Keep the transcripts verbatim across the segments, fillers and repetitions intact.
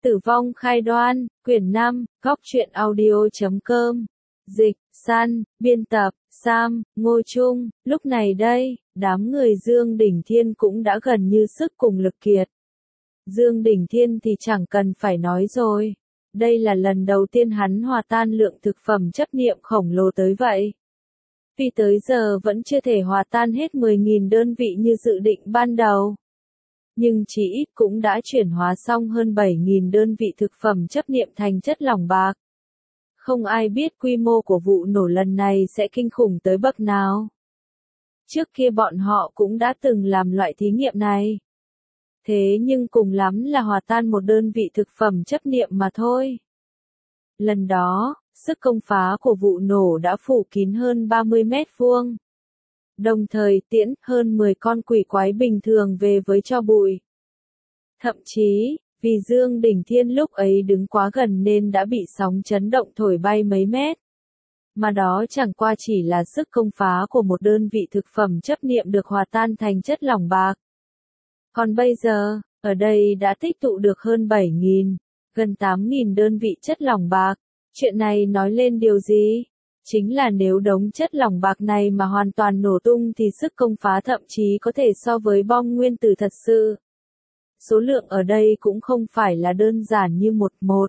Tử vong khai đoan, quyển năm, góc truyện audio chấm com. Dịch, San, biên tập, Sam, Ngô Trung. Lúc này đây, đám người Dương Đỉnh Thiên cũng đã gần như sức cùng lực kiệt. Dương Đỉnh Thiên thì chẳng cần phải nói rồi. Đây là lần đầu tiên hắn hòa tan lượng thực phẩm chấp niệm khổng lồ tới vậy. Vì tới giờ vẫn chưa thể hòa tan hết mười nghìn đơn vị như dự định ban đầu. Nhưng chỉ ít cũng đã chuyển hóa xong hơn bảy nghìn đơn vị thực phẩm chấp niệm thành chất lỏng bạc. Không ai biết quy mô của vụ nổ lần này sẽ kinh khủng tới bậc nào. Trước kia bọn họ cũng đã từng làm loại thí nghiệm này. Thế nhưng cùng lắm là hòa tan một đơn vị thực phẩm chấp niệm mà thôi. Lần đó, sức công phá của vụ nổ đã phủ kín hơn ba mươi mét vuông. Đồng thời tiễn hơn mười con quỷ quái bình thường về với tro bụi. Thậm chí, vì Dương Đỉnh Thiên lúc ấy đứng quá gần nên đã bị sóng chấn động thổi bay mấy mét. Mà đó chẳng qua chỉ là sức công phá của một đơn vị thực phẩm chấp niệm được hòa tan thành chất lỏng bạc. Còn bây giờ, ở đây đã tích tụ được hơn bảy nghìn, gần tám nghìn đơn vị chất lỏng bạc. Chuyện này nói lên điều gì? Chính là nếu đống chất lỏng bạc này mà hoàn toàn nổ tung thì sức công phá thậm chí có thể so với bom nguyên tử thật sự. Số lượng ở đây cũng không phải là đơn giản như một một.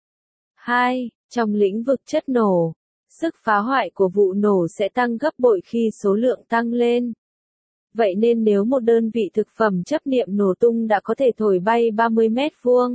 hai. Trong lĩnh vực chất nổ, sức phá hoại của vụ nổ sẽ tăng gấp bội khi số lượng tăng lên. Vậy nên nếu một đơn vị thực phẩm chấp niệm nổ tung đã có thể thổi bay ba mươi mét vuông.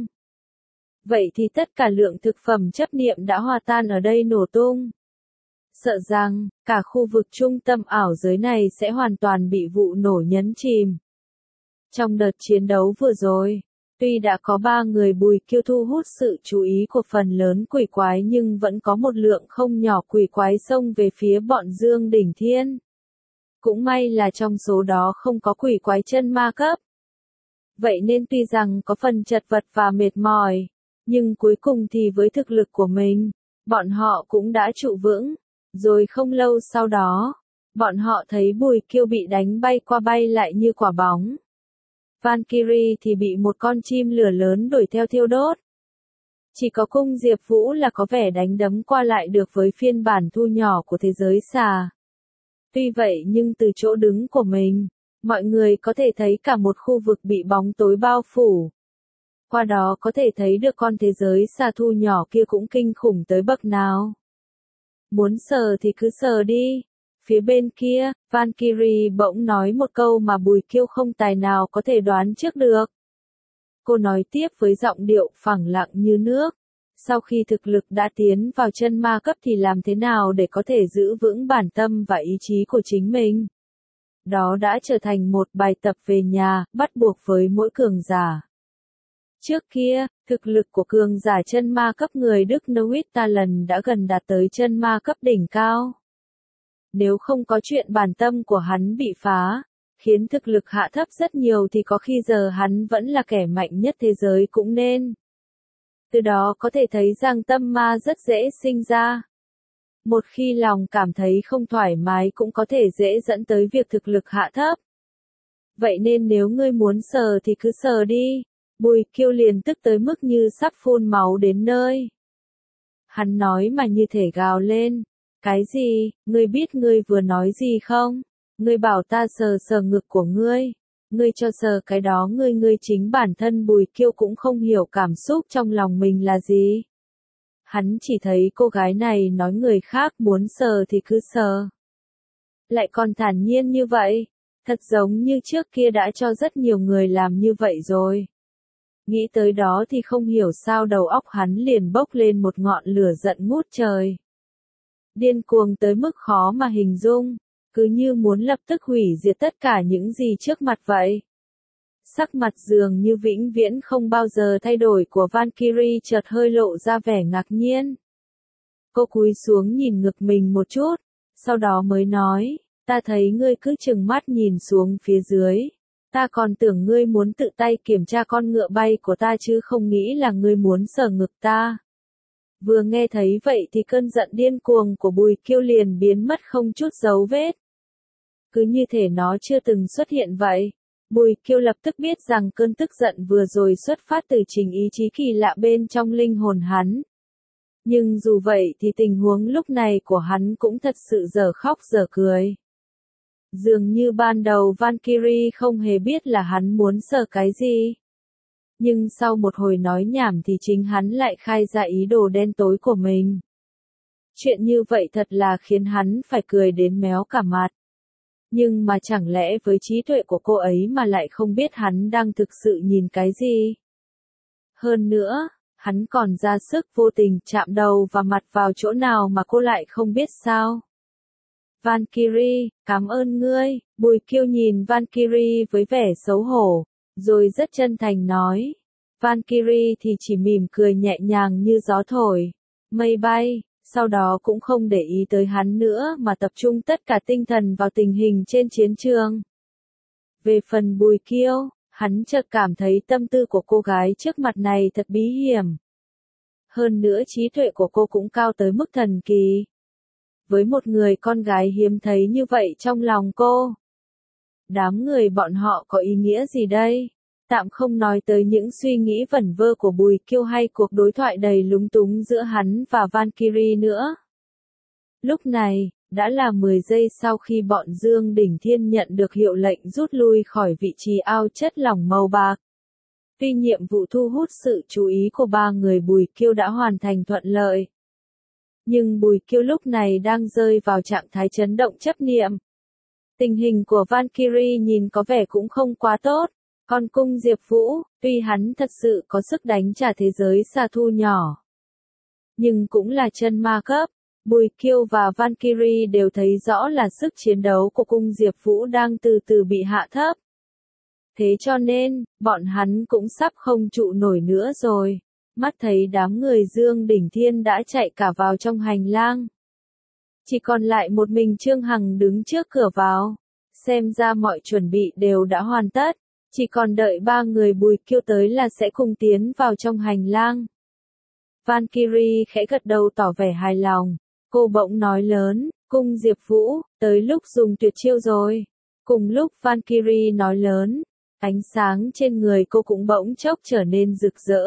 Vậy thì tất cả lượng thực phẩm chấp niệm đã hòa tan ở đây nổ tung. Sợ rằng, cả khu vực trung tâm ảo giới này sẽ hoàn toàn bị vụ nổ nhấn chìm. Trong đợt chiến đấu vừa rồi, tuy đã có ba người Bùi Kiêu thu hút sự chú ý của phần lớn quỷ quái nhưng vẫn có một lượng không nhỏ quỷ quái xông về phía bọn Dương Đỉnh Thiên. Cũng may là trong số đó không có quỷ quái chân ma cấp. Vậy nên tuy rằng có phần chật vật và mệt mỏi, nhưng cuối cùng thì với thực lực của mình, bọn họ cũng đã trụ vững. Rồi không lâu sau đó, bọn họ thấy Bùi Kiêu bị đánh bay qua bay lại như quả bóng. Valkyrie thì bị một con chim lửa lớn đuổi theo thiêu đốt. Chỉ có cung Diệp Vũ là có vẻ đánh đấm qua lại được với phiên bản thu nhỏ của thế giới xà. Tuy vậy nhưng từ chỗ đứng của mình, mọi người có thể thấy cả một khu vực bị bóng tối bao phủ. Qua đó có thể thấy được con thế giới xà thu nhỏ kia cũng kinh khủng tới bậc nào. Muốn sờ thì cứ sờ đi. Phía bên kia, Valkyrie bỗng nói một câu mà Bùi Kiêu không tài nào có thể đoán trước được. Cô nói tiếp với giọng điệu phẳng lặng như nước. Sau khi thực lực đã tiến vào chân ma cấp thì làm thế nào để có thể giữ vững bản tâm và ý chí của chính mình? Đó đã trở thành một bài tập về nhà, bắt buộc với mỗi cường giả. Trước kia, thực lực của cường giả chân ma cấp người Đức Neuwit Talon đã gần đạt tới chân ma cấp đỉnh cao. Nếu không có chuyện bản tâm của hắn bị phá, khiến thực lực hạ thấp rất nhiều thì có khi giờ hắn vẫn là kẻ mạnh nhất thế giới cũng nên. Từ đó có thể thấy rằng tâm ma rất dễ sinh ra. Một khi lòng cảm thấy không thoải mái cũng có thể dễ dẫn tới việc thực lực hạ thấp. Vậy nên nếu ngươi muốn sờ thì cứ sờ đi. Bùi Kiêu liền tức tới mức như sắp phun máu đến nơi. Hắn nói mà như thể gào lên. Cái gì, ngươi biết ngươi vừa nói gì không? Ngươi bảo ta sờ sờ ngực của ngươi. Ngươi cho sờ cái đó ngươi ngươi chính bản thân Bùi Kiêu cũng không hiểu cảm xúc trong lòng mình là gì. Hắn chỉ thấy cô gái này nói người khác muốn sờ thì cứ sờ. Lại còn thản nhiên như vậy. Thật giống như trước kia đã cho rất nhiều người làm như vậy rồi. Nghĩ tới đó thì không hiểu sao đầu óc hắn liền bốc lên một ngọn lửa giận ngút trời. Điên cuồng tới mức khó mà hình dung, cứ như muốn lập tức hủy diệt tất cả những gì trước mặt vậy. Sắc mặt dường như vĩnh viễn không bao giờ thay đổi của Valkyrie chợt hơi lộ ra vẻ ngạc nhiên. Cô cúi xuống nhìn ngực mình một chút, sau đó mới nói, ta thấy ngươi cứ trừng mắt nhìn xuống phía dưới. Ta còn tưởng ngươi muốn tự tay kiểm tra con ngựa bay của ta chứ không nghĩ là ngươi muốn sờ ngực ta. Vừa nghe thấy vậy thì cơn giận điên cuồng của Bùi Kiêu liền biến mất không chút dấu vết. Cứ như thể nó chưa từng xuất hiện vậy. Bùi Kiêu lập tức biết rằng cơn tức giận vừa rồi xuất phát từ chính ý chí kỳ lạ bên trong linh hồn hắn. Nhưng dù vậy thì tình huống lúc này của hắn cũng thật sự dở khóc dở cười. Dường như ban đầu Valkyrie không hề biết là hắn muốn sờ cái gì. Nhưng sau một hồi nói nhảm thì chính hắn lại khai ra ý đồ đen tối của mình. Chuyện như vậy thật là khiến hắn phải cười đến méo cả mặt. Nhưng mà chẳng lẽ với trí tuệ của cô ấy mà lại không biết hắn đang thực sự nhìn cái gì? Hơn nữa, hắn còn ra sức vô tình chạm đầu và mặt vào chỗ nào mà cô lại không biết sao? Valkyrie, cảm ơn ngươi, Bùi Kiêu nhìn Valkyrie với vẻ xấu hổ, rồi rất chân thành nói. Valkyrie thì chỉ mỉm cười nhẹ nhàng như gió thổi, mây bay, sau đó cũng không để ý tới hắn nữa mà tập trung tất cả tinh thần vào tình hình trên chiến trường. Về phần Bùi Kiêu, hắn chợt cảm thấy tâm tư của cô gái trước mặt này thật bí hiểm. Hơn nữa trí tuệ của cô cũng cao tới mức thần kỳ. Với một người con gái hiếm thấy như vậy trong lòng cô. Đám người bọn họ có ý nghĩa gì đây? Tạm không nói tới những suy nghĩ vẩn vơ của Bùi Kiêu hay cuộc đối thoại đầy lúng túng giữa hắn và Valkyrie nữa. Lúc này, đã là mười giây sau khi bọn Dương Đỉnh Thiên nhận được hiệu lệnh rút lui khỏi vị trí ao chất lỏng màu bạc. Tuy nhiệm vụ thu hút sự chú ý của ba người Bùi Kiêu đã hoàn thành thuận lợi. Nhưng Bùi Kiêu lúc này đang rơi vào trạng thái chấn động chấp niệm. Tình hình của Valkyrie nhìn có vẻ cũng không quá tốt. Còn cung Diệp Vũ, tuy hắn thật sự có sức đánh trả thế giới xà thu nhỏ, nhưng cũng là chân ma cấp. Bùi Kiêu và Valkyrie đều thấy rõ là sức chiến đấu của cung Diệp Vũ đang từ từ bị hạ thấp. Thế cho nên, bọn hắn cũng sắp không trụ nổi nữa rồi. Mắt thấy đám người Dương Đỉnh Thiên đã chạy cả vào trong hành lang. Chỉ còn lại một mình Trương Hằng đứng trước cửa vào. Xem ra mọi chuẩn bị đều đã hoàn tất. Chỉ còn đợi ba người Bùi Kiêu tới là sẽ cùng tiến vào trong hành lang. Valkyrie khẽ gật đầu tỏ vẻ hài lòng. Cô bỗng nói lớn, cung Diệp Vũ, tới lúc dùng tuyệt chiêu rồi. Cùng lúc Valkyrie nói lớn, ánh sáng trên người cô cũng bỗng chốc trở nên rực rỡ.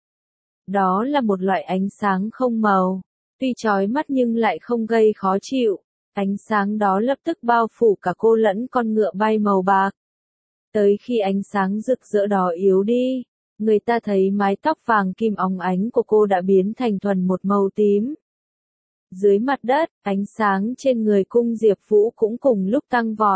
Đó là một loại ánh sáng không màu, tuy chói mắt nhưng lại không gây khó chịu. Ánh sáng đó lập tức bao phủ cả cô lẫn con ngựa bay màu bạc. Tới khi ánh sáng rực rỡ đó yếu đi, người ta thấy mái tóc vàng kim óng ánh của cô đã biến thành thuần một màu tím. Dưới mặt đất, ánh sáng trên người cung Diệp Vũ cũng cùng lúc tăng vọt.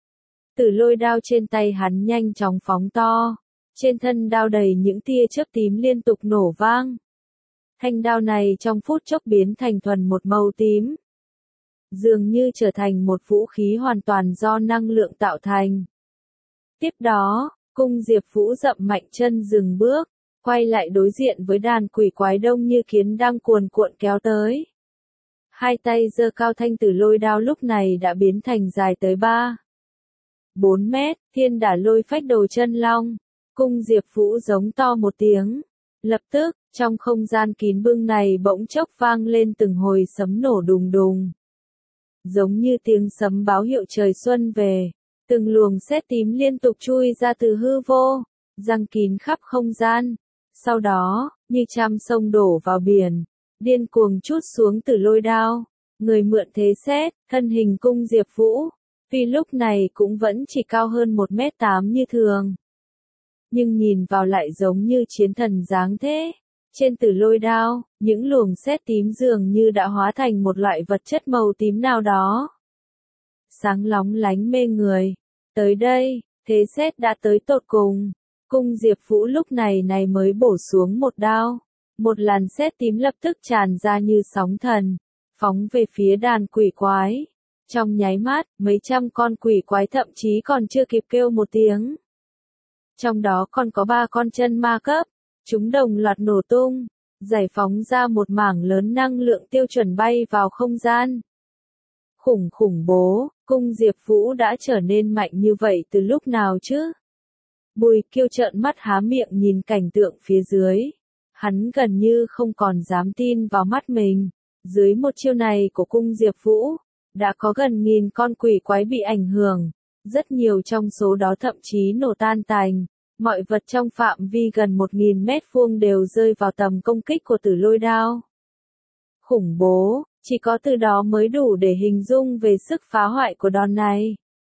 Tử lôi đao trên tay hắn nhanh chóng phóng to. Trên thân đao đầy những tia chớp tím liên tục nổ vang. Thanh đao này trong phút chốc biến thành thuần một màu tím. Dường như trở thành một vũ khí hoàn toàn do năng lượng tạo thành. Tiếp đó, cung Diệp Vũ dậm mạnh chân dừng bước, quay lại đối diện với đàn quỷ quái đông như kiến đang cuồn cuộn kéo tới. Hai tay giơ cao thanh tử lôi đao lúc này đã biến thành dài tới ba, bốn mét, thiên đả lôi phách đầu chân long. Cung Diệp Vũ giống to một tiếng. Lập tức, trong không gian kín bưng này bỗng chốc vang lên từng hồi sấm nổ đùng đùng. Giống như tiếng sấm báo hiệu trời xuân về. Từng luồng sét tím liên tục chui ra từ hư vô, giăng kín khắp không gian. Sau đó, như trăm sông đổ vào biển, điên cuồng trút xuống từ lôi đao. Người mượn thế sét, thân hình cung Diệp Vũ, vì lúc này cũng vẫn chỉ cao hơn một mét tám như thường. Nhưng nhìn vào lại giống như chiến thần dáng thế. Trên tử lôi đao, những luồng sét tím dường như đã hóa thành một loại vật chất màu tím nào đó. Sáng lóng lánh mê người. Tới đây, thế sét đã tới tột cùng. Cung Diệp Vũ lúc này này mới bổ xuống một đao. Một làn sét tím lập tức tràn ra như sóng thần, phóng về phía đàn quỷ quái. Trong nháy mắt, mấy trăm con quỷ quái thậm chí còn chưa kịp kêu một tiếng. Trong đó còn có ba con chân ma cấp. Chúng đồng loạt nổ tung, giải phóng ra một mảng lớn năng lượng tiêu chuẩn bay vào không gian. Khủng khủng bố, cung Diệp Vũ đã trở nên mạnh như vậy từ lúc nào chứ? Bùi Kiêu trợn mắt há miệng nhìn cảnh tượng phía dưới. Hắn gần như không còn dám tin vào mắt mình. Dưới một chiêu này của cung Diệp Vũ, đã có gần nghìn con quỷ quái bị ảnh hưởng. Rất nhiều trong số đó thậm chí nổ tan tành. Mọi vật trong phạm vi gần một nghìn mét vuông đều rơi vào tầm công kích của tử lôi đao. Khủng bố, chỉ có từ đó mới đủ để hình dung về sức phá hoại của đòn này.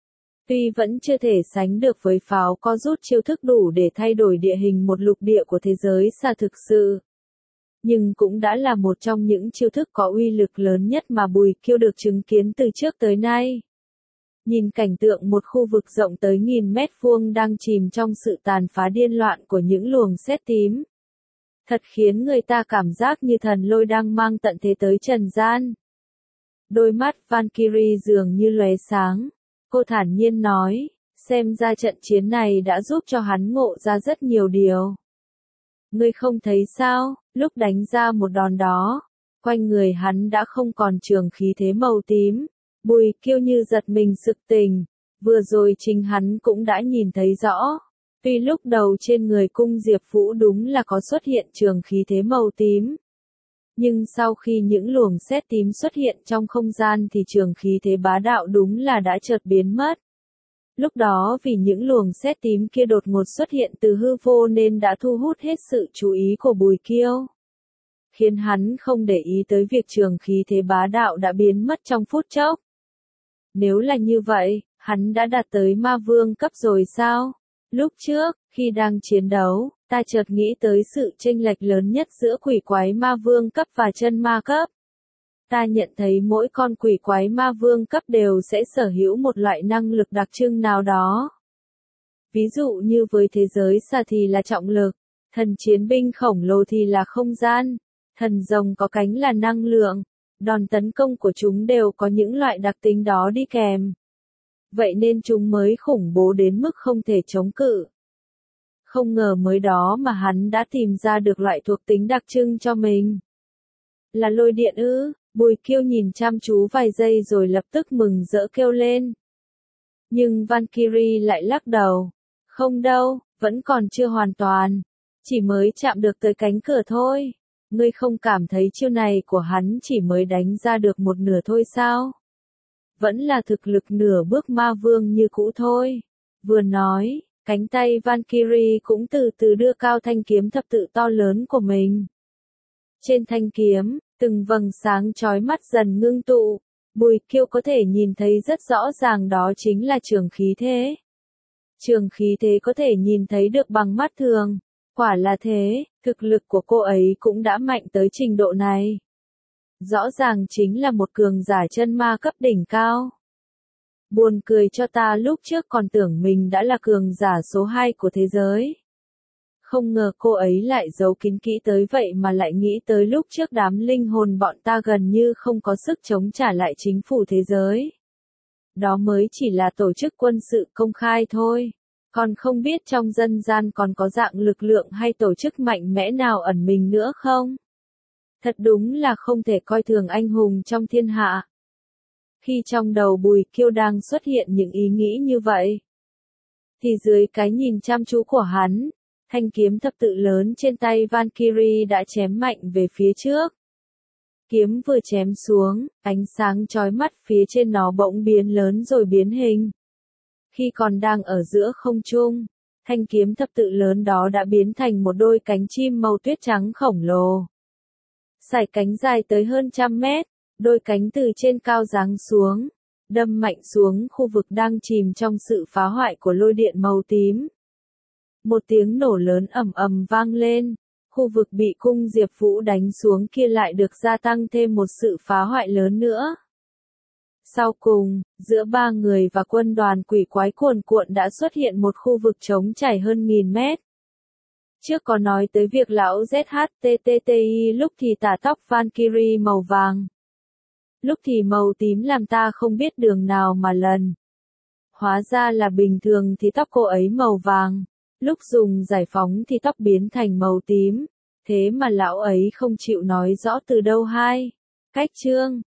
Tuy vẫn chưa thể sánh được với pháo có rút chiêu thức đủ để thay đổi địa hình một lục địa của thế giới xa thực sự. Nhưng cũng đã là một trong những chiêu thức có uy lực lớn nhất mà Bùi Kiêu được chứng kiến từ trước tới nay. Nhìn cảnh tượng một khu vực rộng tới nghìn mét vuông đang chìm trong sự tàn phá điên loạn của những luồng sét tím. Thật khiến người ta cảm giác như thần lôi đang mang tận thế tới trần gian. Đôi mắt Valkyrie dường như lóe sáng. Cô thản nhiên nói, xem ra trận chiến này đã giúp cho hắn ngộ ra rất nhiều điều. Ngươi không thấy sao, lúc đánh ra một đòn đó, quanh người hắn đã không còn trường khí thế màu tím. Bùi Kiêu như giật mình sực tỉnh, vừa rồi chính hắn cũng đã nhìn thấy rõ. Tuy lúc đầu trên người cung Diệp Vũ đúng là có xuất hiện trường khí thế màu tím. Nhưng sau khi những luồng sét tím xuất hiện trong không gian thì trường khí thế bá đạo đúng là đã chợt biến mất. Lúc đó vì những luồng sét tím kia đột ngột xuất hiện từ hư vô nên đã thu hút hết sự chú ý của Bùi Kiêu. Khiến hắn không để ý tới việc trường khí thế bá đạo đã biến mất trong phút chốc. Nếu là như vậy, hắn đã đạt tới ma vương cấp rồi sao? Lúc trước, khi đang chiến đấu, ta chợt nghĩ tới sự chênh lệch lớn nhất giữa quỷ quái ma vương cấp và chân ma cấp. Ta nhận thấy mỗi con quỷ quái ma vương cấp đều sẽ sở hữu một loại năng lực đặc trưng nào đó. Ví dụ như với thế giới xa thì là trọng lực, thần chiến binh khổng lồ thì là không gian, thần rồng có cánh là năng lượng, đòn tấn công của chúng đều có những loại đặc tính đó đi kèm. Vậy nên chúng mới khủng bố đến mức không thể chống cự. Không ngờ mới đó mà hắn đã tìm ra được loại thuộc tính đặc trưng cho mình. Là lôi điện ư? Bùi Kiêu nhìn chăm chú vài giây rồi lập tức mừng rỡ kêu lên. Nhưng Valkyrie lại lắc đầu. Không đâu, vẫn còn chưa hoàn toàn. Chỉ mới chạm được tới cánh cửa thôi. Ngươi không cảm thấy chiêu này của hắn chỉ mới đánh ra được một nửa thôi sao? Vẫn là thực lực nửa bước ma vương như cũ thôi. Vừa nói, cánh tay Valkyrie cũng từ từ đưa cao thanh kiếm thập tự to lớn của mình. Trên thanh kiếm, từng vầng sáng chói mắt dần ngưng tụ. Bùi Kiêu có thể nhìn thấy rất rõ ràng đó chính là trường khí thế. Trường khí thế có thể nhìn thấy được bằng mắt thường. Quả là thế, thực lực của cô ấy cũng đã mạnh tới trình độ này. Rõ ràng chính là một cường giả chân ma cấp đỉnh cao. Buồn cười cho ta lúc trước còn tưởng mình đã là cường giả số hai của thế giới. Không ngờ cô ấy lại giấu kín kỹ tới vậy mà lại nghĩ tới lúc trước đám linh hồn bọn ta gần như không có sức chống trả lại chính phủ thế giới. Đó mới chỉ là tổ chức quân sự công khai thôi. Còn không biết trong dân gian còn có dạng lực lượng hay tổ chức mạnh mẽ nào ẩn mình nữa không? Thật đúng là không thể coi thường anh hùng trong thiên hạ. Khi trong đầu Bùi Kiêu đang xuất hiện những ý nghĩ như vậy, thì dưới cái nhìn chăm chú của hắn, thanh kiếm thập tự lớn trên tay Valkyrie đã chém mạnh về phía trước. Kiếm vừa chém xuống, ánh sáng chói mắt phía trên nó bỗng biến lớn rồi biến hình. Khi còn đang ở giữa không trung, thanh kiếm thập tự lớn đó đã biến thành một đôi cánh chim màu tuyết trắng khổng lồ. Sải cánh dài tới hơn trăm mét, đôi cánh từ trên cao giáng xuống, đâm mạnh xuống khu vực đang chìm trong sự phá hoại của lôi điện màu tím. Một tiếng nổ lớn ầm ầm vang lên, khu vực bị cung Diệp Vũ đánh xuống kia lại được gia tăng thêm một sự phá hoại lớn nữa. Sau cùng, giữa ba người và quân đoàn quỷ quái cuồn cuộn đã xuất hiện một khu vực trống trải hơn nghìn mét. Trước có nói tới việc lão Z H T T T I lúc thì tả tóc Valkyrie màu vàng. Lúc thì màu tím làm ta không biết đường nào mà lần. Hóa ra là bình thường thì tóc cô ấy màu vàng. Lúc dùng giải phóng thì tóc biến thành màu tím. Thế mà lão ấy không chịu nói rõ từ đâu hai. Cách chương.